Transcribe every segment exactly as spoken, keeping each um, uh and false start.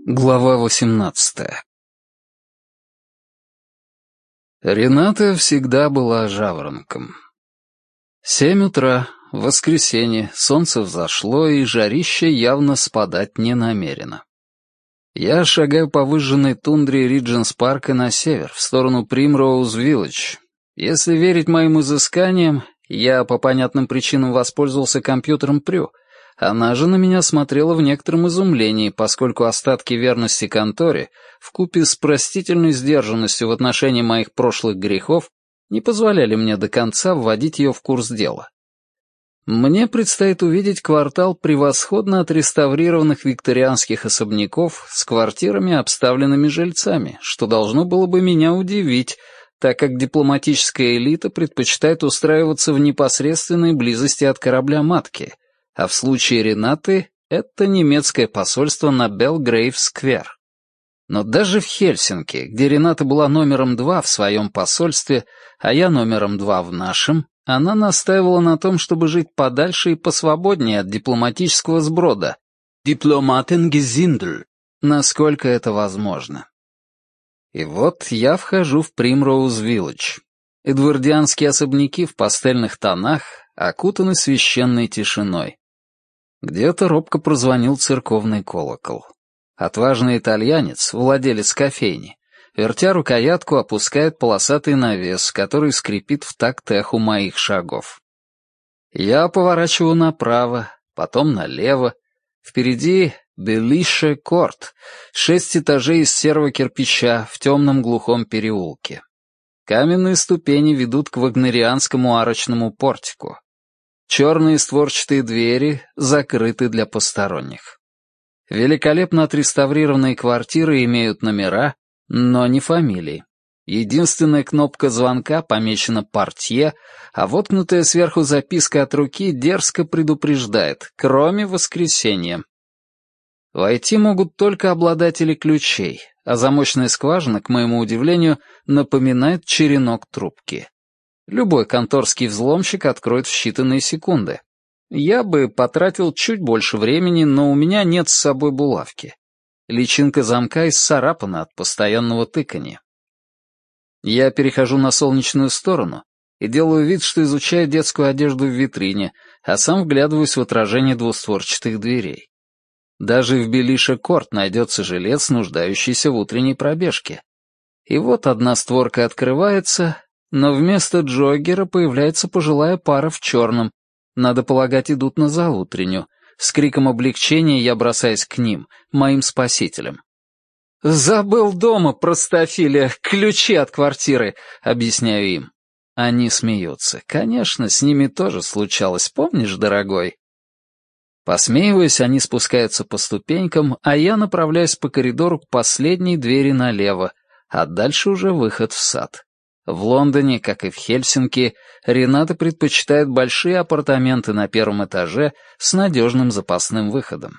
Глава восемнадцатая. Рената всегда была жаворонком. Семь утра, воскресенье, солнце взошло, и жарище явно спадать не намерено. Я шагаю по выжженной тундре Ридженс-парка на север, в сторону Примроуз-Виллидж. Если верить моим изысканиям, я по понятным причинам воспользовался компьютером Прю. Она же на меня смотрела в некотором изумлении, поскольку остатки верности конторе, вкупе с простительной сдержанностью в отношении моих прошлых грехов, не позволяли мне до конца вводить ее в курс дела. Мне предстоит увидеть квартал превосходно отреставрированных викторианских особняков с квартирами, обставленными жильцами, что должно было бы меня удивить, так как дипломатическая элита предпочитает устраиваться в непосредственной близости от корабля-матки, а в случае Ренаты это немецкое посольство на Белгрейв-сквер. Но даже в Хельсинки, где Рената была номером два в своем посольстве, а я номером два в нашем, она настаивала на том, чтобы жить подальше и посвободнее от дипломатического сброда. Дипломатенгезиндль, насколько это возможно. И вот я вхожу в Примроуз-Виллидж. Эдвардианские особняки в пастельных тонах окутаны священной тишиной. Где-то робко прозвонил церковный колокол. Отважный итальянец, владелец кофейни, вертя рукоятку, опускает полосатый навес, который скрипит в такт эху моих шагов. Я поворачиваю направо, потом налево. Впереди Белише-Корт, шесть этажей из серого кирпича в темном глухом переулке. Каменные ступени ведут к вагнерианскому арочному портику. Черные створчатые двери закрыты для посторонних. Великолепно отреставрированные квартиры имеют номера, но не фамилии. Единственная кнопка звонка помечена «Портье», а воткнутая сверху записка от руки дерзко предупреждает «Кроме воскресенья». Войти могут только обладатели ключей, а замочная скважина, к моему удивлению, напоминает черенок трубки. Любой конторский взломщик откроет в считанные секунды. Я бы потратил чуть больше времени, но у меня нет с собой булавки. Личинка замка исцарапана от постоянного тыканья. Я перехожу на солнечную сторону и делаю вид, что изучаю детскую одежду в витрине, а сам вглядываюсь в отражение двустворчатых дверей. Даже в Белише-Корт найдется жилец, нуждающийся в утренней пробежке. И вот одна створка открывается, но вместо джоггера появляется пожилая пара в черном. Надо полагать, идут на заутреннюю. С криком облегчения я бросаюсь к ним, моим спасителям. «Забыл дома, простофиля, ключи от квартиры», — объясняю им. Они смеются. Конечно, с ними тоже случалось, помнишь, дорогой? Посмеиваясь, они спускаются по ступенькам, а я направляюсь по коридору к последней двери налево, а дальше уже выход в сад. В Лондоне, как и в Хельсинки, Рената предпочитает большие апартаменты на первом этаже с надежным запасным выходом.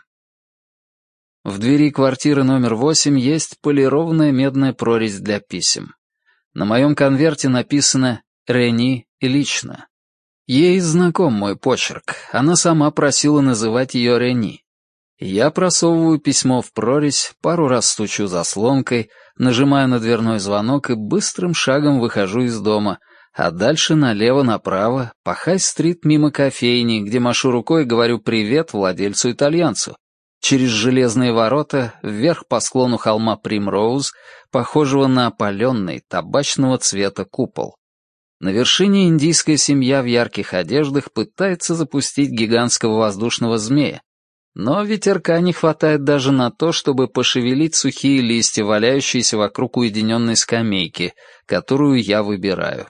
В двери квартиры номер восемь есть полированная медная прорезь для писем. На моем конверте написано «Рени лично». Ей знаком мой почерк, она сама просила называть ее Рени. Я просовываю письмо в прорезь, пару раз стучу заслонкой, нажимаю на дверной звонок и быстрым шагом выхожу из дома, а дальше налево-направо, по Хай-стрит мимо кофейни, где машу рукой и говорю «привет» владельцу-итальянцу, через железные ворота, вверх по склону холма Примроуз, похожего на опаленный, табачного цвета купол. На вершине индийская семья в ярких одеждах пытается запустить гигантского воздушного змея, но ветерка не хватает даже на то, чтобы пошевелить сухие листья, валяющиеся вокруг уединенной скамейки, которую я выбираю.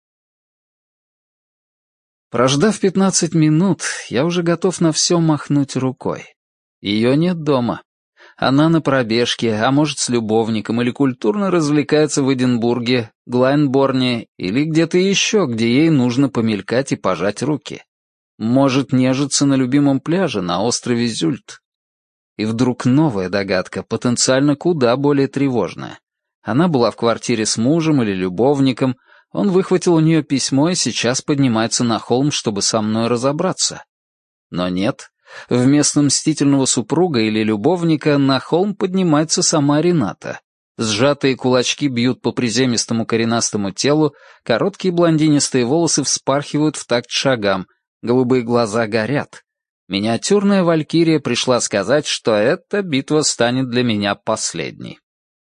Прождав пятнадцать минут, я уже готов на все махнуть рукой. Ее нет дома. Она на пробежке, а может, с любовником, или культурно развлекается в Эдинбурге, Глайнборне или где-то еще, где ей нужно помелькать и пожать руки. Может, нежиться на любимом пляже на острове Зюльт. И вдруг новая догадка, потенциально куда более тревожная. Она была в квартире с мужем или любовником, он выхватил у нее письмо и сейчас поднимается на холм, чтобы со мной разобраться. Но нет, Вместо мстительного супруга или любовника на холм поднимается сама Рената. Сжатые кулачки бьют по приземистому коренастому телу, короткие блондинистые волосы вспархивают в такт шагам, голубые глаза горят. Миниатюрная валькирия пришла сказать, что эта битва станет для меня последней.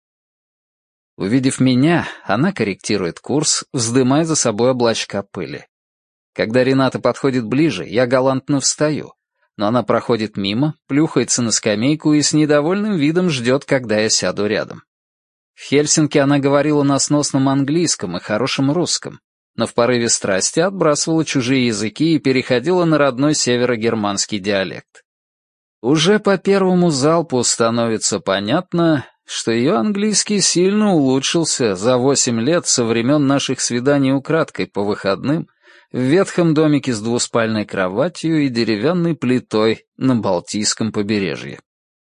Увидев меня, она корректирует курс, вздымая за собой облачка пыли. Когда Рената подходит ближе, я галантно встаю, но она проходит мимо, плюхается на скамейку и с недовольным видом ждет, когда я сяду рядом. В Хельсинки она говорила на сносном английском и хорошем русском, но в порыве страсти отбрасывала чужие языки и переходила на родной северогерманский диалект. Уже по первому залпу становится понятно, что ее английский сильно улучшился за восемь лет со времен наших свиданий украдкой по выходным в ветхом домике с двуспальной кроватью и деревянной плитой на Балтийском побережье.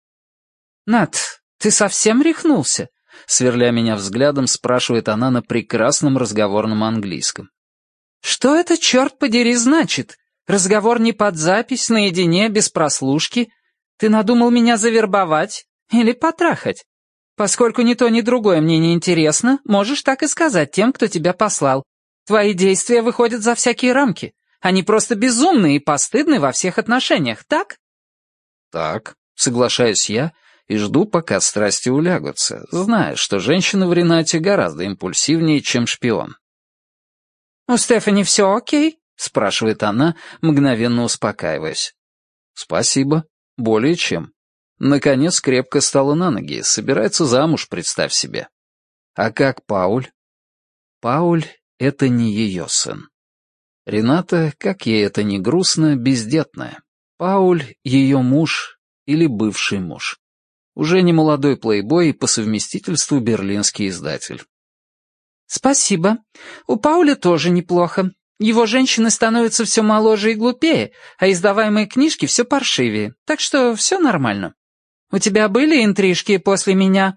«Нат, ты совсем рехнулся?» — сверля меня взглядом, спрашивает она на прекрасном разговорном английском. «Что это, черт подери, значит? Разговор не под запись, наедине, без прослушки? Ты надумал меня завербовать или потрахать? Поскольку ни то, ни другое мне не интересно, можешь так и сказать тем, кто тебя послал. Твои действия выходят за всякие рамки. Они просто безумны и постыдны во всех отношениях, так?» «Так», — соглашаюсь я, и жду, пока страсти улягутся, зная, что женщина в Ренате гораздо импульсивнее, чем шпион. «У Стефани все окей?» — спрашивает она, мгновенно успокаиваясь. «Спасибо. Более чем. Наконец крепко стала на ноги, собирается замуж, представь себе. А как Пауль?» Пауль — это не ее сын. Рената, как ей это ни грустно, бездетная. Пауль — ее муж или бывший муж. Уже не молодой плейбой и по совместительству берлинский издатель. «Спасибо. У Пауля тоже неплохо. Его женщины становятся все моложе и глупее, а издаваемые книжки все паршивее, так что все нормально. У тебя были интрижки после меня?»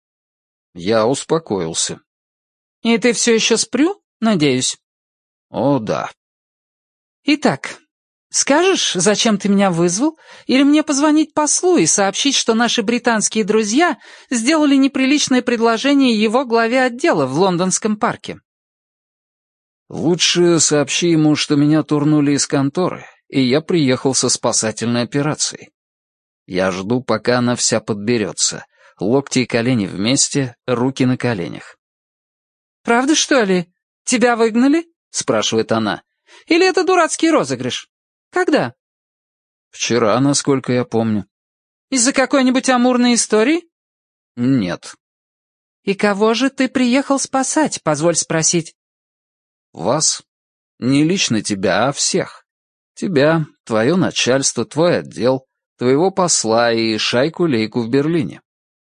Я успокоился. «И ты все еще спрю, надеюсь?» «О, да». «Итак, скажешь, зачем ты меня вызвал, или мне позвонить послу и сообщить, что наши британские друзья сделали неприличное предложение его главе отдела в лондонском парке?» «Лучше сообщи ему, что меня турнули из конторы, и я приехал со спасательной операцией. Я жду, пока она вся подберется. Локти и колени вместе, руки на коленях». «Правда, что ли? Тебя выгнали?» — спрашивает она. «Или это дурацкий розыгрыш? Когда?» «Вчера, насколько я помню». «Из-за какой-нибудь амурной истории?» «Нет». «И кого же ты приехал спасать, позволь спросить?» «Вас. Не лично тебя, а всех. Тебя, твое начальство, твой отдел, твоего посла и шайку-лейку в Берлине».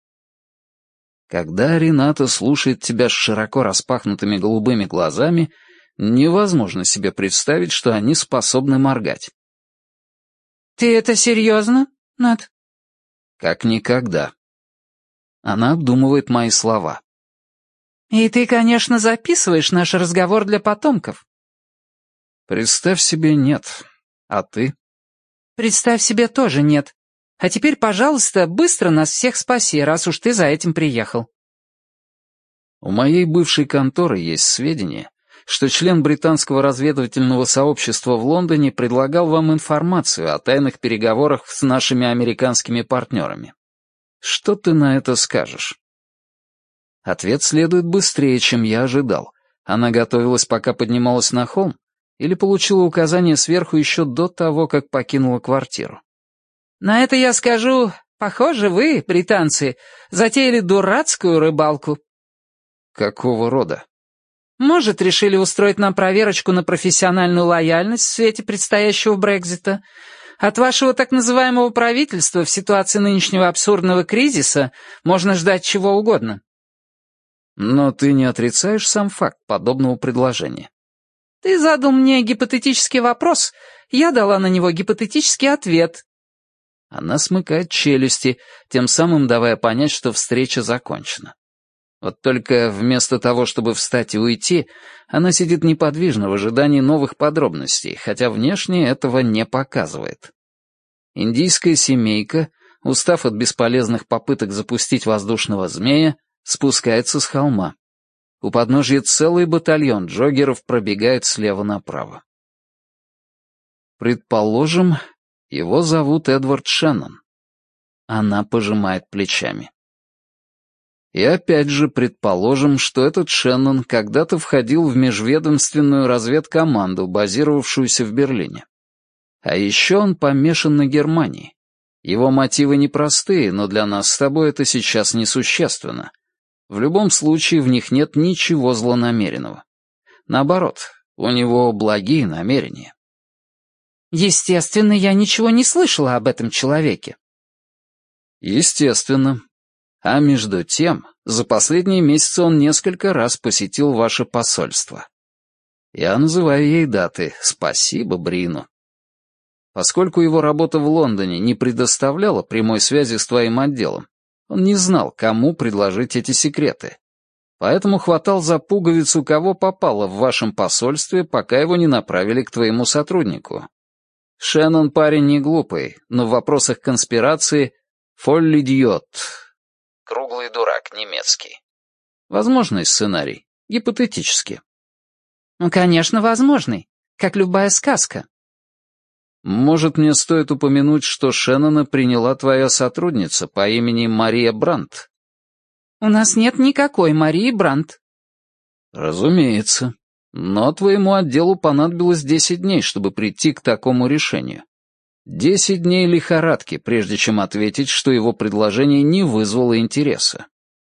Когда Рената слушает тебя с широко распахнутыми голубыми глазами, невозможно себе представить, что они способны моргать. «Ты это серьезно, Нат?» «Как никогда». Она обдумывает мои слова. «И ты, конечно, записываешь наш разговор для потомков?» «Представь себе, нет. А ты?» «Представь себе, тоже нет. А теперь, пожалуйста, быстро нас всех спаси, раз уж ты за этим приехал». У моей бывшей конторы есть сведения, что член британского разведывательного сообщества в Лондоне предлагал вам информацию о тайных переговорах с нашими американскими партнерами. Что ты на это скажешь?» Ответ следует быстрее, чем я ожидал. Она готовилась, пока поднималась на холм, или получила указание сверху еще до того, как покинула квартиру. «На это я скажу, похоже, вы, британцы, затеяли дурацкую рыбалку». «Какого рода?» «Может, решили устроить нам проверочку на профессиональную лояльность в свете предстоящего Брексита? От вашего так называемого правительства в ситуации нынешнего абсурдного кризиса можно ждать чего угодно». «Но ты не отрицаешь сам факт подобного предложения?» «Ты задал мне гипотетический вопрос, я дала на него гипотетический ответ». Она смыкает челюсти, тем самым давая понять, что встреча закончена. Вот только вместо того, чтобы встать и уйти, она сидит неподвижно в ожидании новых подробностей, хотя внешне этого не показывает. Индийская семейка, устав от бесполезных попыток запустить воздушного змея, спускается с холма. У подножья целый батальон джоггеров пробегает слева направо. Предположим, его зовут Эдвард Шеннон. Она пожимает плечами. И опять же предположим, что этот Шеннон когда-то входил в межведомственную разведкоманду, базировавшуюся в Берлине. А еще он помешан на Германии. Его мотивы непростые, но для нас с тобой это сейчас несущественно. В любом случае в них нет ничего злонамеренного. Наоборот, у него благие намерения. Естественно, я ничего не слышала об этом человеке. Естественно. А между тем, за последние месяцы он несколько раз посетил ваше посольство. Я называю ей даты. Спасибо Брину. Поскольку его работа в Лондоне не предоставляла прямой связи с твоим отделом, он не знал, кому предложить эти секреты. Поэтому хватал за пуговицу, кого попало в вашем посольстве, пока его не направили к твоему сотруднику. Шеннон парень не глупый, но в вопросах конспирации «фоллидиот». Круглый дурак, немецкий. Возможный сценарий, гипотетически. Ну, конечно, возможный, как любая сказка. Может, мне стоит упомянуть, что Шеннона приняла твоя сотрудница по имени Мария Брандт? У нас нет никакой Марии Брандт. Разумеется. Но твоему отделу понадобилось десять дней, чтобы прийти к такому решению. Десять дней лихорадки, прежде чем ответить, что его предложение не вызвало интереса.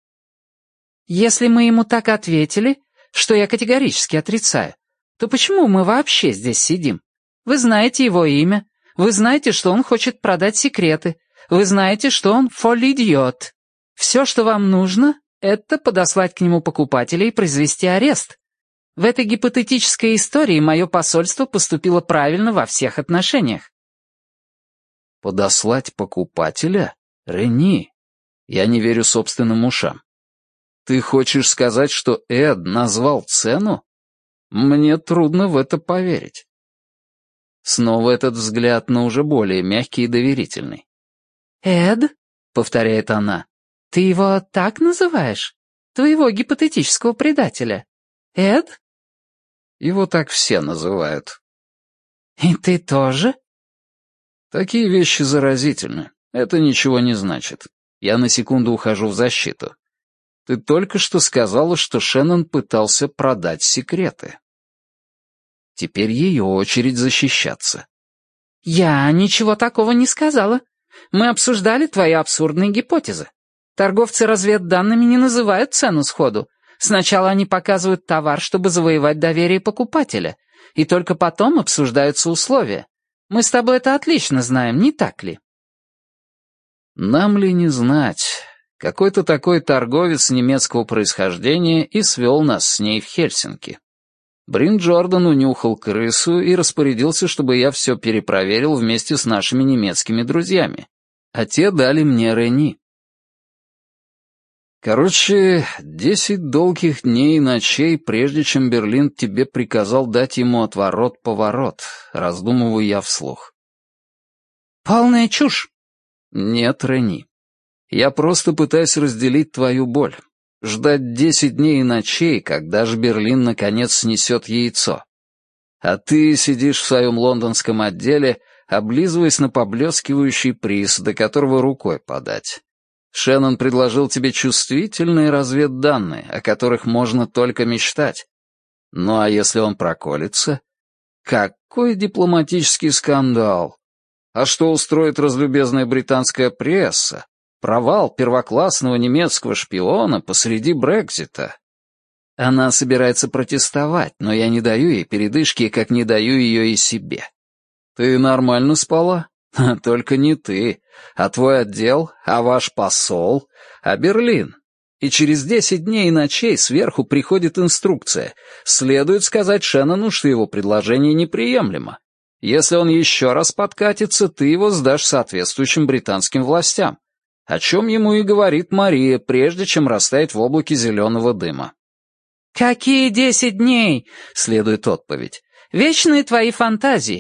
Если мы ему так ответили, что я категорически отрицаю, то почему мы вообще здесь сидим? Вы знаете его имя, вы знаете, что он хочет продать секреты, вы знаете, что он фоллидиот. Все, что вам нужно, это подослать к нему покупателей и произвести арест. В этой гипотетической истории мое посольство поступило правильно во всех отношениях. Подослать покупателя? Рени, я не верю собственным ушам. Ты хочешь сказать, что Эд назвал цену? Мне трудно в это поверить. Снова этот взгляд, но уже более мягкий и доверительный. «Эд?» — повторяет она. «Ты его так называешь? Твоего гипотетического предателя? Эд?» Его так все называют. «И ты тоже?» Такие вещи заразительны. Это ничего не значит. Я на секунду ухожу в защиту. Ты только что сказала, что Шеннон пытался продать секреты. Теперь ее очередь защищаться. «Я ничего такого не сказала. Мы обсуждали твои абсурдные гипотезы. Торговцы разведданными не называют цену сходу. Сначала они показывают товар, чтобы завоевать доверие покупателя, и только потом обсуждаются условия. Мы с тобой это отлично знаем, не так ли?» Нам ли не знать? Какой-то такой торговец немецкого происхождения и свел нас с ней в Хельсинки. Брин Джордан унюхал крысу и распорядился, чтобы я все перепроверил вместе с нашими немецкими друзьями. А те дали мне Рени. Короче, десять долгих дней и ночей, прежде чем Берлин тебе приказал дать ему отворот-поворот, раздумываю я вслух. «Полная чушь!» Нет, Рени. Я просто пытаюсь разделить твою боль. Ждать десять дней и ночей, когда же Берлин наконец снесет яйцо. А ты сидишь в своем лондонском отделе, облизываясь на поблескивающий приз, до которого рукой подать. Шеннон предложил тебе чувствительные разведданные, о которых можно только мечтать. Ну а если он проколется? Какой дипломатический скандал! А что устроит разлюбезная британская пресса? Провал первоклассного немецкого шпиона посреди Брексита. Она собирается протестовать, но я не даю ей передышки, как не даю ее и себе. Ты нормально спала? Только не ты, а твой отдел, а ваш посол, а Берлин. И через десять дней и ночей сверху приходит инструкция. Следует сказать Шеннону, что его предложение неприемлемо. Если он еще раз подкатится, ты его сдашь соответствующим британским властям. О чем ему и говорит Мария, прежде чем растаять в облаке зеленого дыма. «Какие десять дней?» — следует отповедь. «Вечные твои фантазии.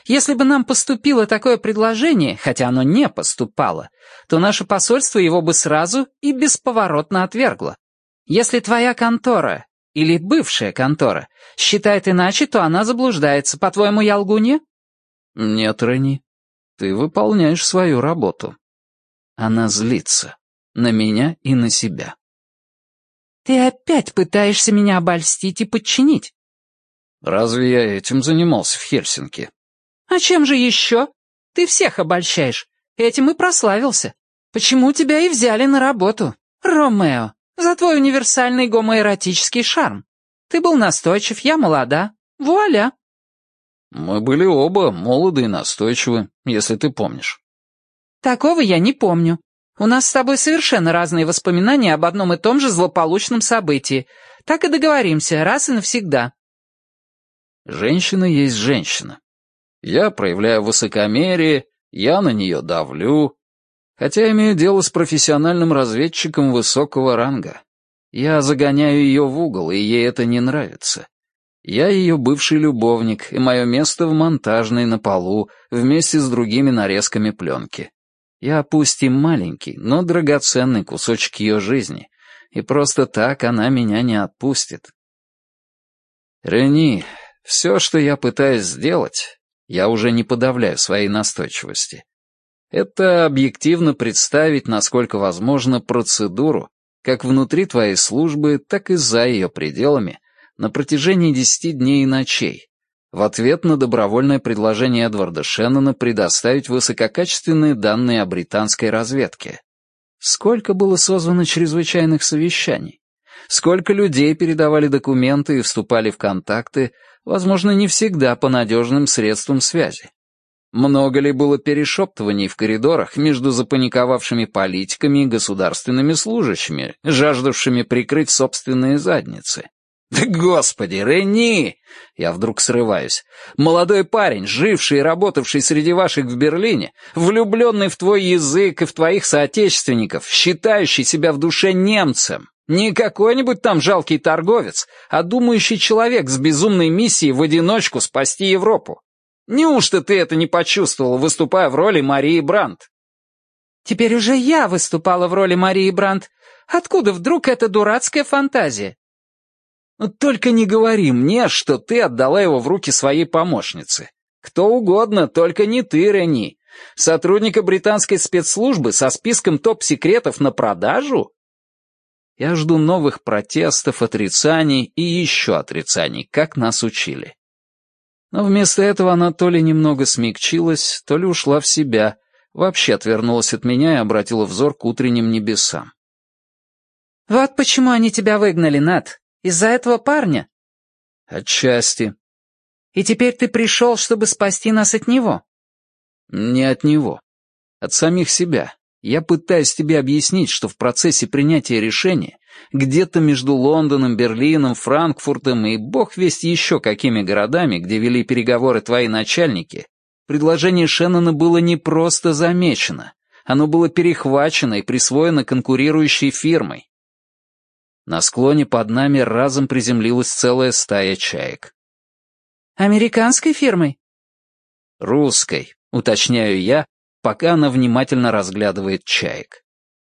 Если бы нам поступило такое предложение, хотя оно не поступало, то наше посольство его бы сразу и бесповоротно отвергло. Если твоя контора, или бывшая контора, считает иначе, то она заблуждается. По-твоему, я лгунья? Нет, Рени, ты выполняешь свою работу. Она злится. На меня и на себя. Ты опять пытаешься меня обольстить и подчинить. Разве я этим занимался в Хельсинки? А чем же еще? Ты всех обольщаешь. Этим и прославился. Почему тебя и взяли на работу? Ромео, за твой универсальный гомоэротический шарм. Ты был настойчив, я молода. Вуаля. Мы были оба молоды и настойчивы, если ты помнишь. Такого я не помню. У нас с тобой совершенно разные воспоминания об одном и том же злополучном событии. Так и договоримся, раз и навсегда. Женщина есть женщина. Я проявляю высокомерие, я на нее давлю, хотя имею дело с профессиональным разведчиком высокого ранга. Я загоняю ее в угол, и ей это не нравится. Я ее бывший любовник, и мое место в монтажной на полу вместе с другими нарезками пленки. Я пусть и маленький, но драгоценный кусочек ее жизни, и просто так она меня не отпустит. Рени, все, что я пытаюсь сделать, я уже не подавляю своей настойчивости. Это объективно представить, насколько возможно, процедуру, как внутри твоей службы, так и за ее пределами, на протяжении десяти дней и ночей, в ответ на добровольное предложение Эдварда Шеннона предоставить высококачественные данные о британской разведке. Сколько было созвано чрезвычайных совещаний? Сколько людей передавали документы и вступали в контакты, возможно, не всегда по надежным средствам связи? Много ли было перешептываний в коридорах между запаниковавшими политиками и государственными служащими, жаждавшими прикрыть собственные задницы? Да господи, Рени! Я вдруг срываюсь. Молодой парень, живший и работавший среди ваших в Берлине, влюбленный в твой язык и в твоих соотечественников, считающий себя в душе немцем. Не какой-нибудь там жалкий торговец, а думающий человек с безумной миссией в одиночку спасти Европу. Неужто ты это не почувствовал, выступая в роли Марии Брандт? Теперь уже я выступала в роли Марии Брандт. Откуда вдруг эта дурацкая фантазия? Но только не говори мне, что ты отдала его в руки своей помощнице. Кто угодно, только не ты, Рени. Сотрудника британской спецслужбы со списком топ-секретов на продажу? Я жду новых протестов, отрицаний и еще отрицаний, как нас учили. Но вместо этого она то ли немного смягчилась, то ли ушла в себя, вообще отвернулась от меня и обратила взор к утренним небесам. «Вот почему они тебя выгнали, Нат. Из-за этого парня?» «Отчасти». «И теперь ты пришел, чтобы спасти нас от него?» «Не от него. От самих себя. Я пытаюсь тебе объяснить, что в процессе принятия решения где-то между Лондоном, Берлином, Франкфуртом и бог весть еще какими городами, где вели переговоры твои начальники, предложение Шеннона было не просто замечено, оно было перехвачено и присвоено конкурирующей фирмой. На склоне под нами разом приземлилась целая стая чаек. «Американской фирмой?» «Русской», уточняю я, пока она внимательно разглядывает чаек.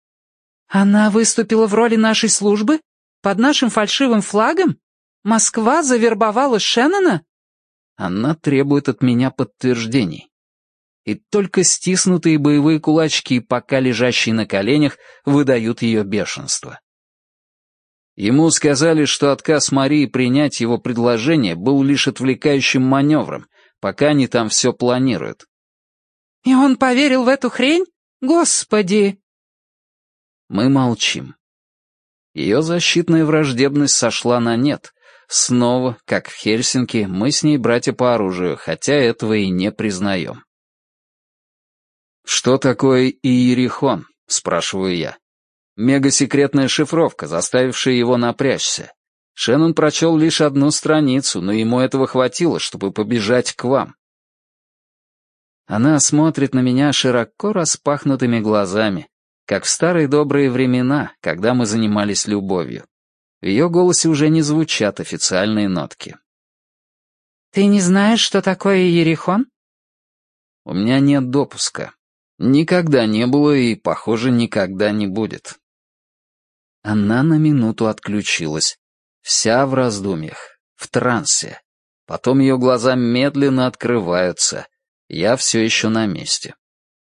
«Она выступила в роли нашей службы? Под нашим фальшивым флагом? Москва завербовала Шеннона?» Она требует от меня подтверждений. И только стиснутые боевые кулачки, пока лежащие на коленях, выдают ее бешенство. Ему сказали, что отказ Марии принять его предложение был лишь отвлекающим маневром, пока они там все планируют. «И он поверил в эту хрень? Господи!» Мы молчим. Ее защитная враждебность сошла на нет. Снова, как в Хельсинки, мы с ней братья по оружию, хотя этого и не признаем. «Что такое Иерихон?» — спрашиваю я. Мегасекретная шифровка, заставившая его напрячься. Шеннон прочел лишь одну страницу, но ему этого хватило, чтобы побежать к вам. Она смотрит на меня широко распахнутыми глазами, как в старые добрые времена, когда мы занимались любовью. В ее голосе уже не звучат официальные нотки. «Ты не знаешь, что такое Иерихон?» У меня нет допуска. Никогда не было и, похоже, никогда не будет». Она на минуту отключилась. Вся в раздумьях, в трансе. Потом ее глаза медленно открываются. Я все еще на месте.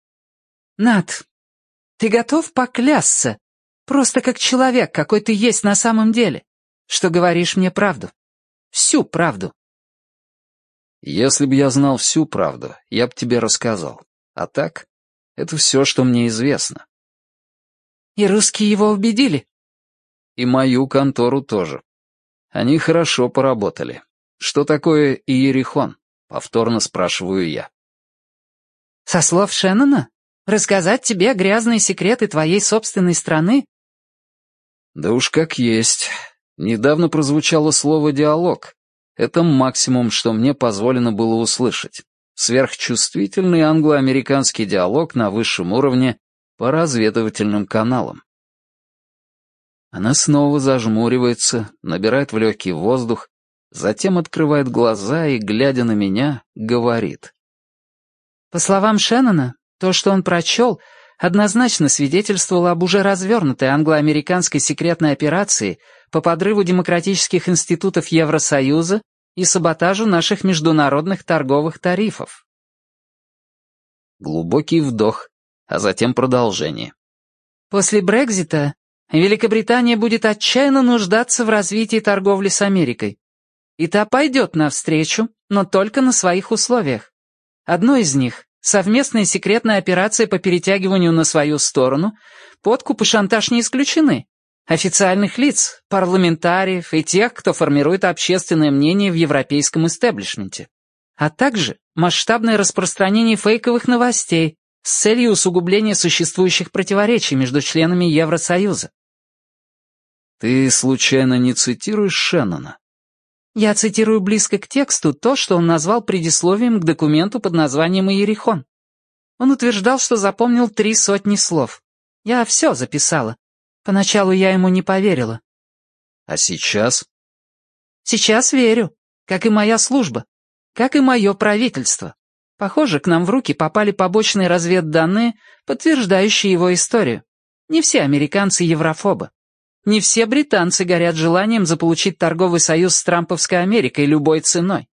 «Нат, ты готов поклясться, просто как человек, какой ты есть на самом деле, что говоришь мне правду? Всю правду?» «Если бы я знал всю правду, я бы тебе рассказал. А так, это все, что мне известно». «И русские его убедили?» «И мою контору тоже. Они хорошо поработали. Что такое Иерихон?» — повторно спрашиваю я. «Со слов Шеннона? Рассказать тебе грязные секреты твоей собственной страны?» «Да уж как есть. Недавно прозвучало слово «диалог». Это максимум, что мне позволено было услышать. Сверхчувствительный англо-американский диалог на высшем уровне по разведывательным каналам». Она снова зажмуривается, набирает в легкий воздух, затем открывает глаза и, глядя на меня, говорит. «По словам Шеннона, то, что он прочел, однозначно свидетельствовало об уже развернутой англо-американской секретной операции по подрыву демократических институтов Евросоюза и саботажу наших международных торговых тарифов». Глубокий вдох, а затем продолжение. «После Брексита Великобритания будет отчаянно нуждаться в развитии торговли с Америкой. И та пойдет навстречу, но только на своих условиях. Одно из них — совместная секретная операция по перетягиванию на свою сторону, подкуп и шантаж не исключены. Официальных лиц, парламентариев и тех, кто формирует общественное мнение в европейском истеблишменте. А также масштабное распространение фейковых новостей с целью усугубления существующих противоречий между членами Евросоюза. Ты случайно не цитируешь Шеннона? Я цитирую близко к тексту то, что он назвал предисловием к документу под названием «Иерихон». Он утверждал, что запомнил три сотни слов. Я все записала. Поначалу я ему не поверила. А сейчас? Сейчас верю, как и моя служба, как и мое правительство. Похоже, к нам в руки попали побочные разведданные, подтверждающие его историю. Не все американцы еврофобы. Не все британцы горят желанием заполучить торговый союз с Трамповской Америкой любой ценой.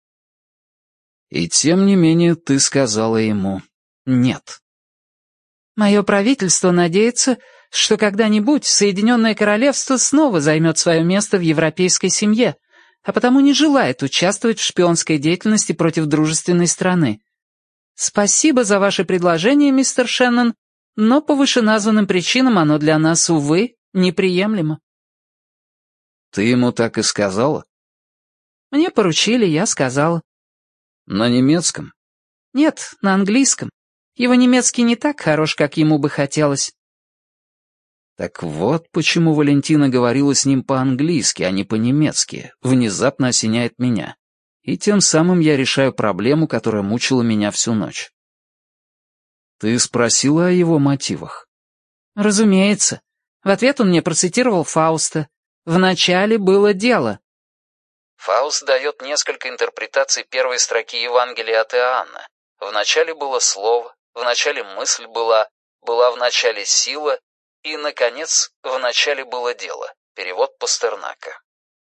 И тем не менее ты сказала ему «нет». Мое правительство надеется, что когда-нибудь Соединенное Королевство снова займет свое место в европейской семье, а потому не желает участвовать в шпионской деятельности против дружественной страны. Спасибо за ваше предложение, мистер Шеннон, но по вышеназванным причинам оно для нас, увы, неприемлемо. Ты ему так и сказала? Мне поручили, я сказала. На немецком? Нет, на английском. Его немецкий не так хорош, как ему бы хотелось. Так вот почему Валентина говорила с ним по-английски, а не по-немецки, внезапно осеняет меня. И тем самым я решаю проблему, которая мучила меня всю ночь. Ты спросила о его мотивах? Разумеется. В ответ он мне процитировал Фауста. «В было дело». Фауст дает несколько интерпретаций первой строки Евангелия от Иоанна. «Вначале было слово, вначале мысль была, была вначале сила, и, наконец, вначале было дело». Перевод Пастернака.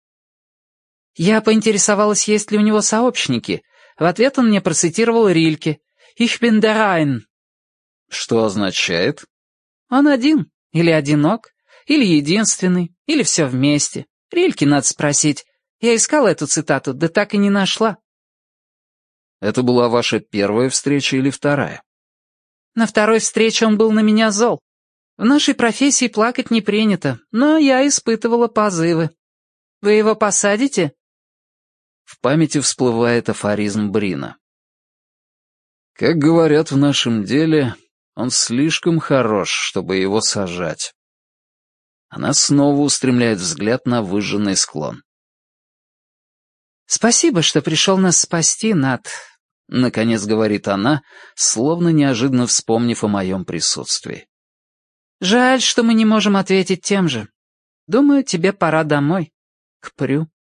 Я поинтересовалась, есть ли у него сообщники. В ответ он мне процитировал Рильке. «Ich bin der Rhein». Что означает? Он один. Или одинок, или единственный, или все вместе. Рильке надо спросить. Я искала эту цитату, да так и не нашла. Это была ваша первая встреча или вторая? На второй встрече он был на меня зол. В нашей профессии плакать не принято, но я испытывала позывы. Вы его посадите? В памяти всплывает афоризм Брина. Как говорят в нашем деле, он слишком хорош, чтобы его сажать. Она снова устремляет взгляд на выжженный склон. «Спасибо, что пришел нас спасти, Нат», — наконец говорит она, словно неожиданно вспомнив о моем присутствии. «Жаль, что мы не можем ответить тем же. Думаю, тебе пора домой, к Прю».